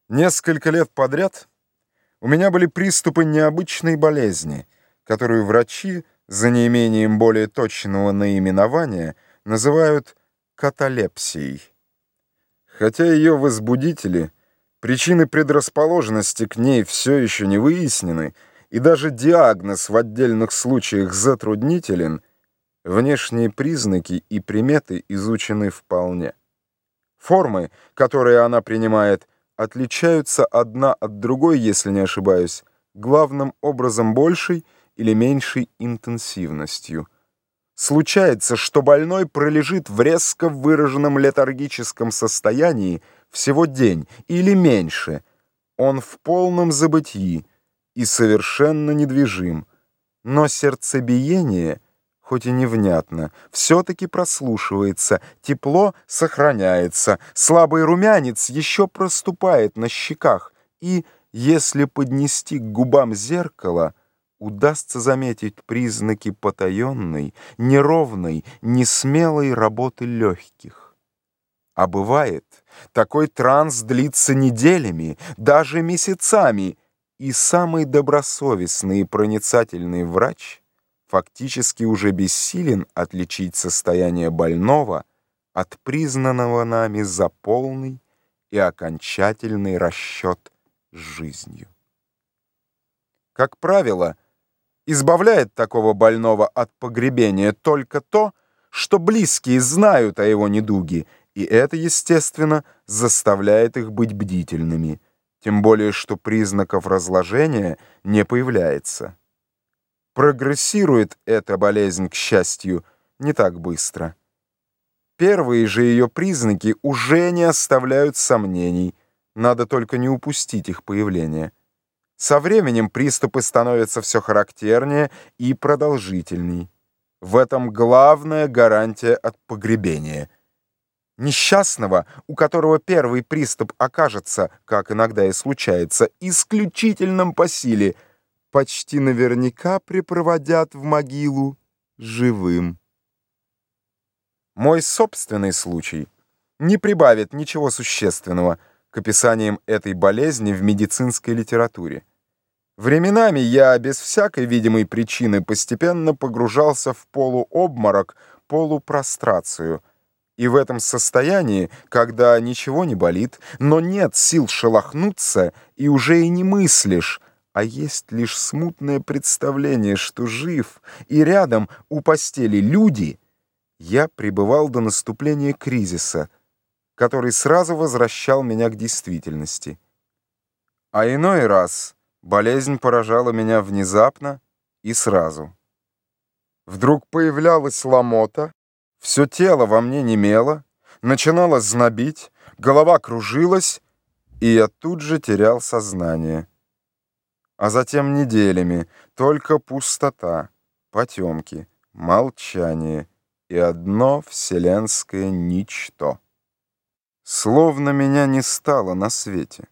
Несколько лет подряд у меня были приступы необычной болезни, которую врачи, за неимением более точного наименования, называют каталепсией. Хотя ее возбудители, причины предрасположенности к ней все еще не выяснены, и даже диагноз в отдельных случаях затруднителен, внешние признаки и приметы изучены вполне. Формы, которые она принимает, отличаются одна от другой, если не ошибаюсь, главным образом большей или меньшей интенсивностью. Случается, что больной пролежит в резко выраженном летаргическом состоянии всего день или меньше. Он в полном забытии и совершенно недвижим, но сердцебиение, хоть и невнятно, все-таки прослушивается, тепло сохраняется, слабый румянец еще проступает на щеках, и, если поднести к губам зеркало, удастся заметить признаки потаенной, неровной, несмелой работы легких. А бывает, такой транс длится неделями, даже месяцами, и самый добросовестный и проницательный врач фактически уже бессилен отличить состояние больного от признанного нами за полный и окончательный расчет с жизнью. Как правило, избавляет такого больного от погребения только то, что близкие знают о его недуге, и это, естественно, заставляет их быть бдительными, тем более что признаков разложения не появляется. Прогрессирует эта болезнь, к счастью, не так быстро. Первые же ее признаки уже не оставляют сомнений, надо только не упустить их появление. Со временем приступы становятся все характернее и продолжительней. В этом главная гарантия от погребения. Несчастного, у которого первый приступ окажется, как иногда и случается, исключительным по силе, почти наверняка припроводят в могилу живым. Мой собственный случай не прибавит ничего существенного к описаниям этой болезни в медицинской литературе. Временами я без всякой видимой причины постепенно погружался в полуобморок, полупрострацию. И в этом состоянии, когда ничего не болит, но нет сил шелохнуться и уже и не мыслишь, а есть лишь смутное представление, что жив, и рядом у постели люди, я пребывал до наступления кризиса, который сразу возвращал меня к действительности. А иной раз болезнь поражала меня внезапно и сразу. Вдруг появлялась ломота, все тело во мне немело, начинало знобить, голова кружилась, и я тут же терял сознание. А затем неделями только пустота, потемки, молчание и одно вселенское ничто. Словно меня не стало на свете.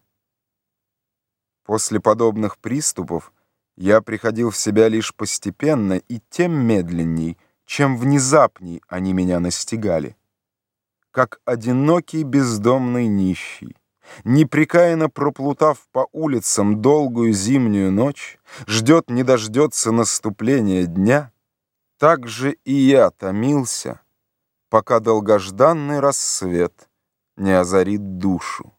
После подобных приступов я приходил в себя лишь постепенно и тем медленней, чем внезапней они меня настигали. Как одинокий бездомный нищий, непрекаянно проплутав по улицам долгую зимнюю ночь, ждет не дождется наступления дня, так же и я томился, пока долгожданный рассвет не озарит душу.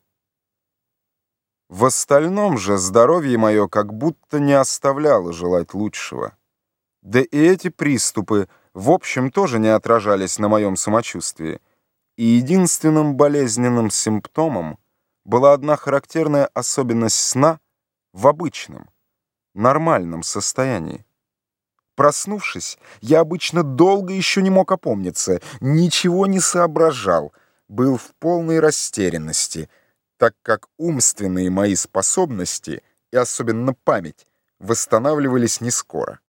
В остальном же здоровье мое как будто не оставляло желать лучшего. Да и эти приступы в общем тоже не отражались на моем самочувствии, и единственным болезненным симптомом была одна характерная особенность сна в обычном, нормальном состоянии. Проснувшись, я обычно долго еще не мог опомниться, ничего не соображал, был в полной растерянности, так как умственные мои способности, и особенно память, восстанавливались не скоро.